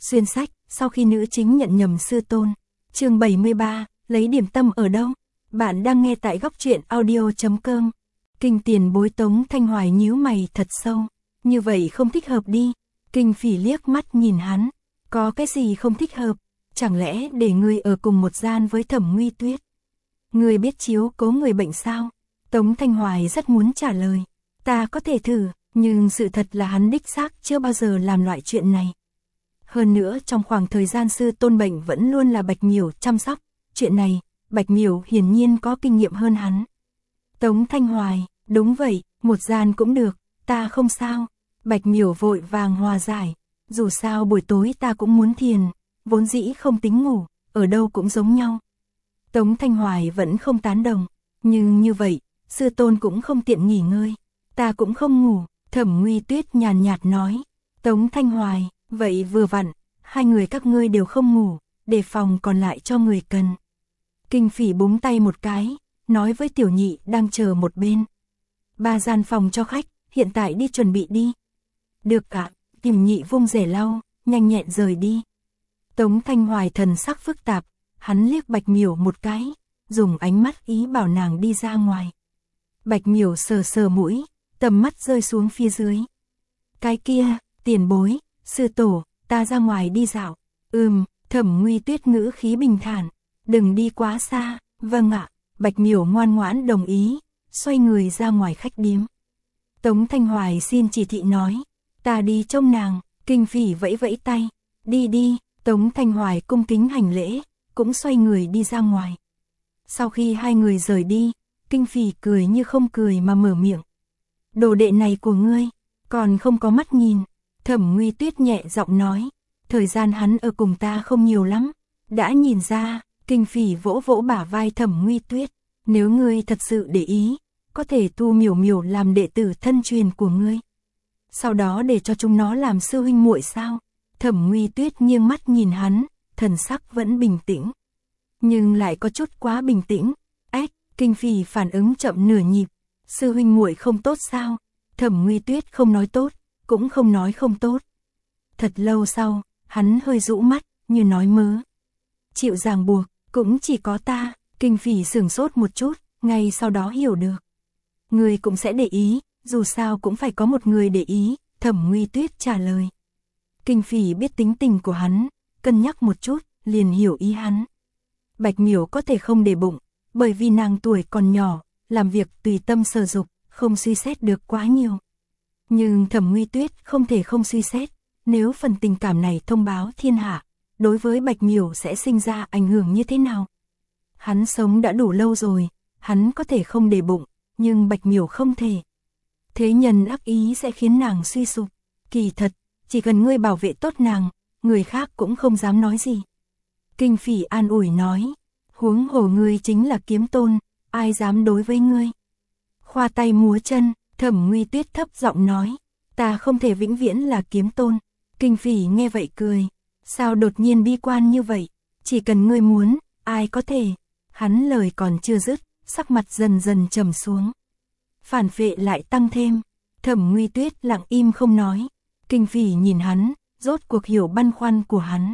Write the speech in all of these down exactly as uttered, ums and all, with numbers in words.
Xuyên sách, sau khi nữ chính nhận nhầm sư tôn. Chương bảy mươi ba, lấy điểm tâm ở đâu? Bạn đang nghe tại góc truyện audio chấm com. Kinh tiền bối Tống Thanh Hoài nhíu mày thật sâu. Như vậy không thích hợp đi. Kinh Phỉ liếc mắt nhìn hắn. Có cái gì không thích hợp? Chẳng lẽ để ngươi ở cùng một gian với Thẩm Nguy Tuyết? Ngươi biết chiếu cố người bệnh sao? Tống Thanh Hoài rất muốn trả lời. Ta có thể thử, nhưng sự thật là hắn đích xác chưa bao giờ làm loại chuyện này. Hơn nữa trong khoảng thời gian sư tôn bệnh vẫn luôn là Bạch Miểu chăm sóc. Chuyện này, Bạch Miểu hiển nhiên có kinh nghiệm hơn hắn. Tống Thanh Hoài, đúng vậy, một gian cũng được, ta không sao. Bạch Miểu vội vàng hòa giải. Dù sao buổi tối ta cũng muốn thiền, vốn dĩ không tính ngủ, ở đâu cũng giống nhau. Tống Thanh Hoài vẫn không tán đồng, nhưng như vậy, sư tôn cũng không tiện nghỉ ngơi. Ta cũng không ngủ, Thẩm Nguy Tuyết nhàn nhạt nói. Tống Thanh Hoài, vậy vừa vặn, hai người các ngươi đều không ngủ, để phòng còn lại cho người cần. Kinh Phỉ búng tay một cái, nói với Tiểu Nhị đang chờ một bên. Ba gian phòng cho khách, hiện tại đi chuẩn bị đi. Được ạ, Tiểu Nhị vung rẻ lau, nhanh nhẹn rời đi. Tống Thanh Hoài thần sắc phức tạp, hắn liếc Bạch Miểu một cái, dùng ánh mắt ý bảo nàng đi ra ngoài. Bạch Miểu sờ sờ mũi, tầm mắt rơi xuống phía dưới. Cái kia, tiền bối, sư tổ, ta ra ngoài đi dạo. Ừm, Thẩm Nguy Tuyết ngữ khí bình thản, đừng đi quá xa. Vâng ạ, Bạch Miểu ngoan ngoãn đồng ý, xoay người ra ngoài khách điếm. Tống Thanh Hoài xin chỉ thị nói, ta đi trông nàng. Kinh Phỉ vẫy vẫy tay, đi đi. Tống Thanh Hoài cung kính hành lễ, cũng xoay người đi ra ngoài. Sau khi hai người rời đi, Kinh Phỉ cười như không cười mà mở miệng. Đồ đệ này của ngươi, còn không có mắt nhìn. Thẩm Nguy Tuyết nhẹ giọng nói, thời gian hắn ở cùng ta không nhiều lắm. Đã nhìn ra. Kinh Phỉ vỗ vỗ bả vai Thẩm Nguy Tuyết, nếu ngươi thật sự để ý, có thể thu Miểu Miểu làm đệ tử thân truyền của ngươi. Sau đó để cho chúng nó làm sư huynh muội sao? Thẩm Nguy Tuyết nghiêng mắt nhìn hắn, thần sắc vẫn bình tĩnh, nhưng lại có chút quá bình tĩnh. Ếch, Kinh Phỉ phản ứng chậm nửa nhịp, sư huynh muội không tốt sao? Thẩm Nguy Tuyết không nói tốt, cũng không nói không tốt. Thật lâu sau, hắn hơi rũ mắt, như nói mớ. Chịu ràng buộc, cũng chỉ có ta. Kinh Phỉ sửng sốt một chút, ngay sau đó hiểu được. Người cũng sẽ để ý, dù sao cũng phải có một người để ý, Thẩm Nguy Tuyết trả lời. Kinh Phỉ biết tính tình của hắn, cân nhắc một chút, liền hiểu ý hắn. Bạch Miểu có thể không để bụng, bởi vì nàng tuổi còn nhỏ, làm việc tùy tâm sở dục, không suy xét được quá nhiều. Nhưng Thẩm Nguy Tuyết không thể không suy xét, nếu phần tình cảm này thông báo thiên hạ, đối với Bạch Miểu sẽ sinh ra ảnh hưởng như thế nào? Hắn sống đã đủ lâu rồi, hắn có thể không để bụng, nhưng Bạch Miểu không thể. Thế nhân ác ý sẽ khiến nàng suy sụp. Kỳ thật, chỉ cần ngươi bảo vệ tốt nàng, người khác cũng không dám nói gì. Kinh Phỉ an ủi nói, huống hồ ngươi chính là kiếm tôn, ai dám đối với ngươi? Khoa tay múa chân, Thẩm Nguy Tuyết thấp giọng nói, ta không thể vĩnh viễn là kiếm tôn. Kinh Phỉ nghe vậy cười, sao đột nhiên bi quan như vậy? Chỉ cần ngươi muốn, ai có thể? Hắn lời còn chưa dứt, sắc mặt dần dần trầm xuống. Phản phệ lại tăng thêm. Thẩm Nguy Tuyết lặng im không nói. Kinh Phỉ nhìn hắn, rốt cuộc hiểu băn khoăn của hắn.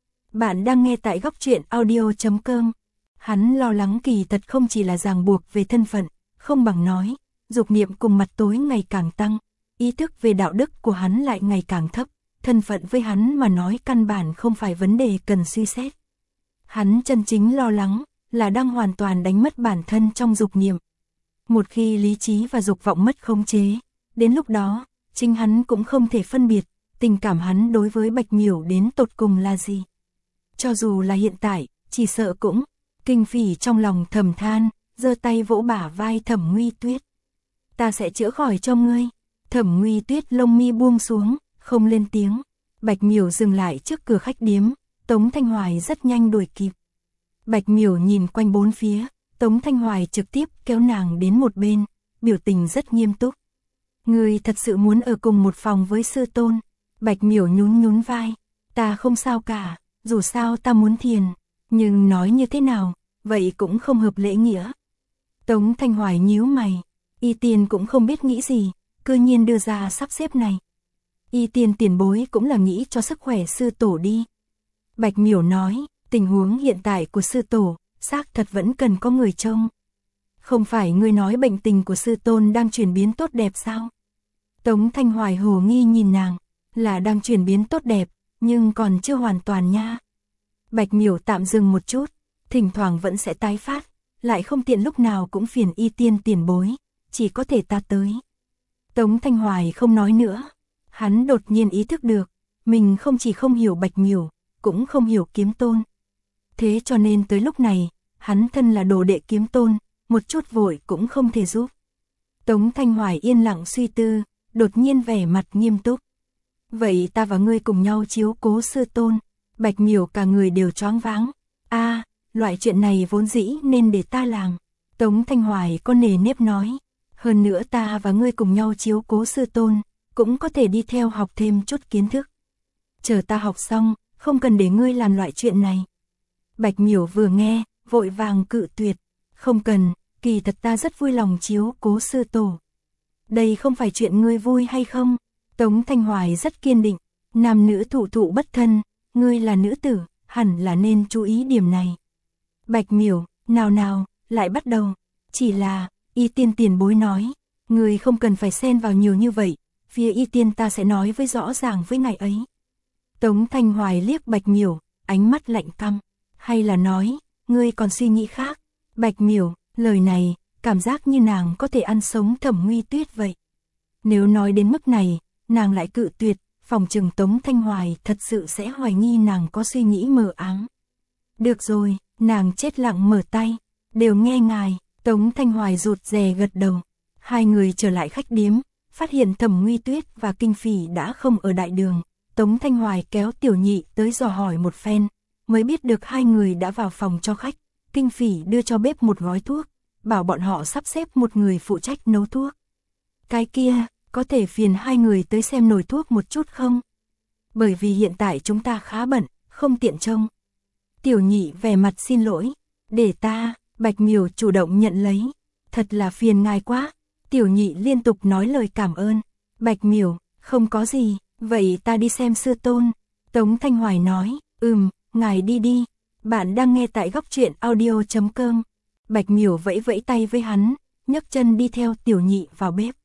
Bạn đang nghe tại góc truyện audio chấm com. Hắn lo lắng kỳ thật không chỉ là ràng buộc về thân phận, không bằng nói, dục niệm cùng mặt tối ngày càng tăng, ý thức về đạo đức của hắn lại ngày càng thấp, thân phận với hắn mà nói căn bản không phải vấn đề cần suy xét. Hắn chân chính lo lắng là đang hoàn toàn đánh mất bản thân trong dục niệm. Một khi lý trí và dục vọng mất khống chế, đến lúc đó, chính hắn cũng không thể phân biệt, tình cảm hắn đối với Bạch Miểu đến tột cùng là gì. Cho dù là hiện tại, chỉ sợ cũng. Kinh Phỉ trong lòng thầm than, giơ tay vỗ bả vai Thẩm Nguy Tuyết. Ta sẽ chữa khỏi cho ngươi. Thẩm Nguy Tuyết lông mi buông xuống, không lên tiếng. Bạch Miểu dừng lại trước cửa khách điếm, Tống Thanh Hoài rất nhanh đuổi kịp. Bạch Miểu nhìn quanh bốn phía, Tống Thanh Hoài trực tiếp kéo nàng đến một bên, biểu tình rất nghiêm túc. Ngươi thật sự muốn ở cùng một phòng với sư tôn? Bạch Miểu nhún nhún vai, ta không sao cả, dù sao ta muốn thiền, nhưng nói như thế nào, vậy cũng không hợp lễ nghĩa. Tống Thanh Hoài nhíu mày, Y Tiên cũng không biết nghĩ gì, cư nhiên đưa ra sắp xếp này. Y Tiên tiền bối cũng là nghĩ cho sức khỏe sư tổ đi. Bạch Miểu nói, tình huống hiện tại của sư tổ, xác thật vẫn cần có người trông. Không phải ngươi nói bệnh tình của sư tôn đang chuyển biến tốt đẹp sao? Tống Thanh Hoài hồ nghi nhìn nàng, là đang chuyển biến tốt đẹp, nhưng còn chưa hoàn toàn nha. Bạch Miểu tạm dừng một chút, thỉnh thoảng vẫn sẽ tái phát, lại không tiện lúc nào cũng phiền Y Tiên tiền bối, chỉ có thể ta tới. Tống Thanh Hoài không nói nữa, hắn đột nhiên ý thức được, mình không chỉ không hiểu Bạch Miểu, cũng không hiểu Kiếm Tôn. Thế cho nên tới lúc này, hắn thân là đồ đệ Kiếm Tôn, một chút vội cũng không thể giúp. Tống Thanh Hoài yên lặng suy tư, đột nhiên vẻ mặt nghiêm túc. Vậy ta và ngươi cùng nhau chiếu cố sư tôn. Bạch Miểu cả người đều choáng váng. A, à, loại chuyện này vốn dĩ nên để ta làm. Tống Thanh Hoài có nề nếp nói. Hơn nữa ta và ngươi cùng nhau chiếu cố sư tôn, cũng có thể đi theo học thêm chút kiến thức. Chờ ta học xong, không cần để ngươi làm loại chuyện này. Bạch Miểu vừa nghe, vội vàng cự tuyệt. Không cần, kỳ thật ta rất vui lòng chiếu cố sư tổ. Đây không phải chuyện ngươi vui hay không? Tống Thanh Hoài rất kiên định. Nam nữ thụ thụ bất thân, ngươi là nữ tử, hẳn là nên chú ý điểm này. Bạch Miểu, nào nào, lại bắt đầu. Chỉ là, Y Tiên tiền bối nói, ngươi không cần phải xen vào nhiều như vậy, phía Y Tiên ta sẽ nói với rõ ràng với ngài ấy. Tống Thanh Hoài liếc Bạch Miểu, ánh mắt lạnh căm. Hay là nói, ngươi còn suy nghĩ khác? Bạch Miểu, lời này, cảm giác như nàng có thể ăn sống Thẩm Nguy Tuyết vậy. Nếu nói đến mức này, nàng lại cự tuyệt, phòng trừng Tống Thanh Hoài thật sự sẽ hoài nghi nàng có suy nghĩ mờ ám. Được rồi, nàng chết lặng mở tay, đều nghe ngài. Tống Thanh Hoài rụt rè gật đầu. Hai người trở lại khách điếm, phát hiện Thẩm Nguy Tuyết và Kinh Phỉ đã không ở đại đường. Tống Thanh Hoài kéo Tiểu Nhị tới dò hỏi một phen, mới biết được hai người đã vào phòng cho khách. Kinh Phỉ đưa cho bếp một gói thuốc, bảo bọn họ sắp xếp một người phụ trách nấu thuốc. Cái kia, có thể phiền hai người tới xem nồi thuốc một chút không? Bởi vì hiện tại chúng ta khá bận, không tiện trông. Tiểu Nhị vẻ mặt xin lỗi, để ta. Bạch Miểu chủ động nhận lấy. Thật là phiền ngài quá. Tiểu Nhị liên tục nói lời cảm ơn. Bạch Miểu, không có gì, vậy ta đi xem sư tôn. Tống Thanh Hoài nói, ừm, ngài đi đi. Bạn đang nghe tại góc truyện audio chấm com. Bạch Miểu vẫy vẫy tay với hắn, nhấc chân đi theo Tiểu Nhị vào bếp.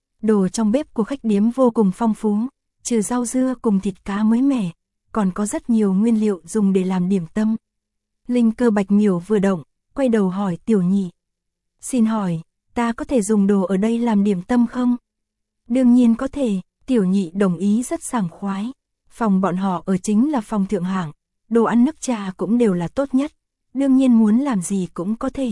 Đồ trong bếp của khách điếm vô cùng phong phú, trừ rau dưa cùng thịt cá mới mẻ, còn có rất nhiều nguyên liệu dùng để làm điểm tâm. Linh cơ Bạch Miểu vừa động, quay đầu hỏi Tiểu Nhị. Xin hỏi, ta có thể dùng đồ ở đây làm điểm tâm không? Đương nhiên có thể, Tiểu Nhị đồng ý rất sảng khoái. Phòng bọn họ ở chính là phòng thượng hạng, đồ ăn nước trà cũng đều là tốt nhất, đương nhiên muốn làm gì cũng có thể.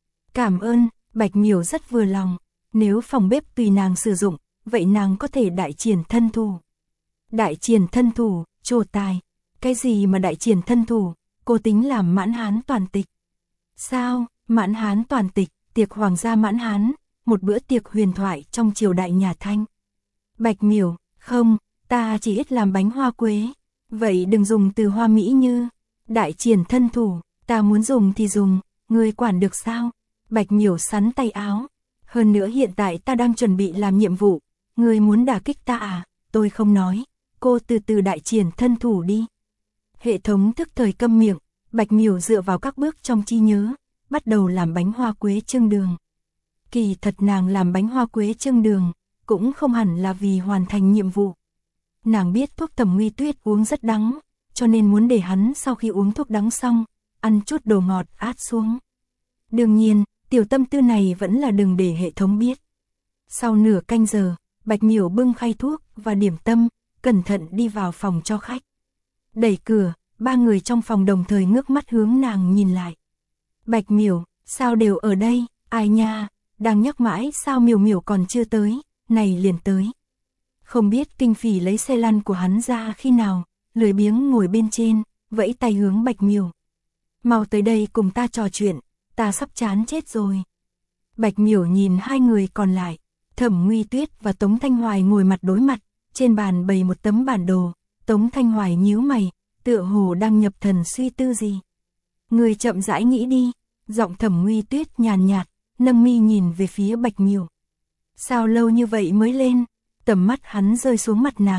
Cảm ơn, Bạch Miểu rất vừa lòng, nếu phòng bếp tùy nàng sử dụng, vậy nàng có thể đại triển thân thủ. Đại triển thân thủ, trổ tài, cái gì mà đại triển thân thủ, cô tính làm Mãn Hán toàn tịch. Sao, Mãn Hán toàn tịch, tiệc hoàng gia Mãn Hán, một bữa tiệc huyền thoại trong triều đại nhà Thanh. Bạch Miểu, không, ta chỉ ít làm bánh hoa quế, vậy đừng dùng từ hoa mỹ như, đại triển thân thủ, ta muốn dùng thì dùng, ngươi quản được sao? Bạch Miểu sắn tay áo, hơn nữa hiện tại ta đang chuẩn bị làm nhiệm vụ, ngươi muốn đả kích ta à, tôi không nói, cô từ từ đại triển thân thủ đi. Hệ thống thức thời câm miệng, Bạch Miểu dựa vào các bước trong trí nhớ, bắt đầu làm bánh hoa quế trưng đường. Kỳ thật nàng làm bánh hoa quế trưng đường, cũng không hẳn là vì hoàn thành nhiệm vụ. Nàng biết thuốc Thẩm Nguy Tuyết uống rất đắng, cho nên muốn để hắn sau khi uống thuốc đắng xong, ăn chút đồ ngọt át xuống. Đương nhiên, tiểu tâm tư này vẫn là đừng để hệ thống biết. Sau nửa canh giờ, Bạch Miểu bưng khay thuốc và điểm tâm, cẩn thận đi vào phòng cho khách. Đẩy cửa, ba người trong phòng đồng thời ngước mắt hướng nàng nhìn lại. Bạch Miểu, sao đều ở đây, ai nha, đang nhắc mãi sao Miểu Miểu còn chưa tới, này liền tới. Không biết Kinh Phỉ lấy xe lăn của hắn ra khi nào, lười biếng ngồi bên trên, vẫy tay hướng Bạch Miểu. Mau tới đây cùng ta trò chuyện, ta sắp chán chết rồi. Bạch Miểu nhìn hai người còn lại, Thẩm Nguy Tuyết và Tống Thanh Hoài ngồi mặt đối mặt, trên bàn bày một tấm bản đồ, Tống Thanh Hoài nhíu mày, tựa hồ đang nhập thần suy tư gì. Người chậm rãi nghĩ đi, giọng Thẩm Nguy Tuyết nhàn nhạt, nâng mi nhìn về phía Bạch Miểu. Sao lâu như vậy mới lên? Tầm mắt hắn rơi xuống mặt nàng,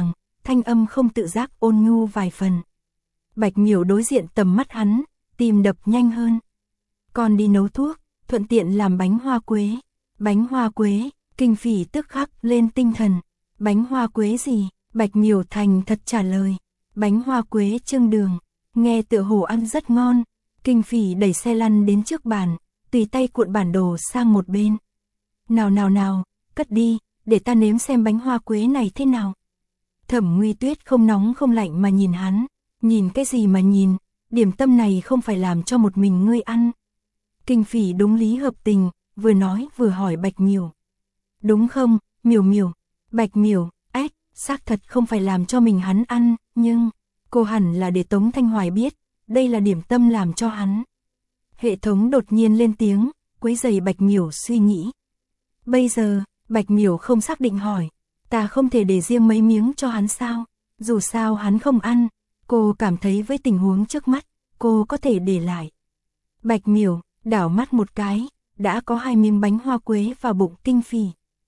thanh âm không tự giác ôn nhu vài phần. Bạch Miểu đối diện tầm mắt hắn, tim đập nhanh hơn. Con đi nấu thuốc, thuận tiện làm bánh hoa quế. Bánh hoa quế, Kinh Phỉ tức khắc lên tinh thần. Bánh hoa quế gì? Bạch Miểu thành thật trả lời. Bánh hoa quế trưng đường, nghe tựa hồ ăn rất ngon. Kinh Phỉ đẩy xe lăn đến trước bàn, tùy tay cuộn bản đồ sang một bên. Nào nào nào, cất đi, để ta nếm xem bánh hoa quế này thế nào. Thẩm Nguy Tuyết không nóng không lạnh mà nhìn hắn. Nhìn cái gì mà nhìn, điểm tâm này không phải làm cho một mình ngươi ăn. Kinh Phỉ đúng lý hợp tình, vừa nói vừa hỏi Bạch Miểu. Đúng không, Miểu Miểu? Bạch Miểu, ếch, xác thật không phải làm cho mình hắn ăn, nhưng cô hẳn là để Tống Thanh Hoài biết, đây là điểm tâm làm cho hắn. Hệ thống đột nhiên lên tiếng, quấy rầy Bạch Miểu suy nghĩ. Bây giờ, Bạch Miểu không xác định hỏi, ta không thể để riêng mấy miếng cho hắn sao? Dù sao hắn không ăn, cô cảm thấy với tình huống trước mắt, cô có thể để lại. Bạch Miểu đảo mắt một cái, đã có hai miếng bánh hoa quế vào bụng Kinh Phỉ.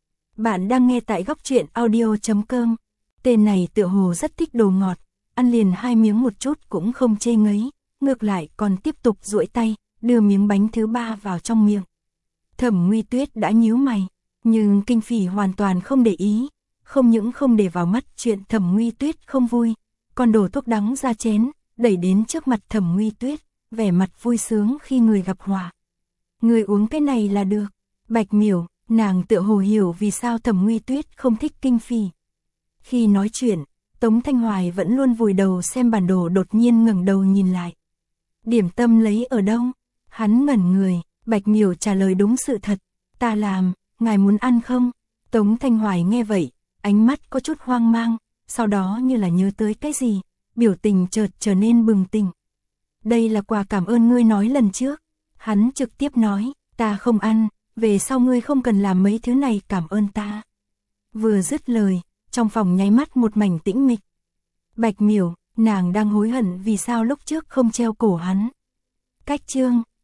Bạn đang nghe tại góc truyện audio chấm com. Tên này tựa hồ rất thích đồ ngọt, ăn liền hai miếng một chút cũng không chê ngấy, ngược lại còn tiếp tục duỗi tay, đưa miếng bánh thứ ba vào trong miệng. Thẩm Nguy Tuyết đã nhíu mày, nhưng Kinh Phỉ hoàn toàn không để ý, không những không để vào mắt chuyện Thẩm Nguy Tuyết không vui, còn đổ thuốc đắng ra chén, đẩy đến trước mặt Thẩm Nguy Tuyết, vẻ mặt vui sướng khi người gặp hòa. Người uống cái này là được. Bạch Miểu, nàng tựa hồ hiểu vì sao Thẩm Nguy Tuyết không thích Kinh Phỉ. Khi nói chuyện, Tống Thanh Hoài vẫn luôn vùi đầu xem bản đồ, đột nhiên ngẩng đầu nhìn lại. Điểm tâm lấy ở đâu? Hắn ngẩn người, Bạch Miểu trả lời đúng sự thật. Ta làm, ngài muốn ăn không? Tống Thanh Hoài nghe vậy, ánh mắt có chút hoang mang, sau đó như là nhớ tới cái gì, biểu tình chợt trở nên bừng tỉnh. Đây là quà cảm ơn ngươi nói lần trước. Hắn trực tiếp nói, ta không ăn, về sau ngươi không cần làm mấy thứ này cảm ơn ta. Vừa dứt lời, trong phòng nháy mắt một mảnh tĩnh mịch. Bạch Miểu, nàng đang hối hận vì sao lúc trước không treo cổ hắn. Cách chương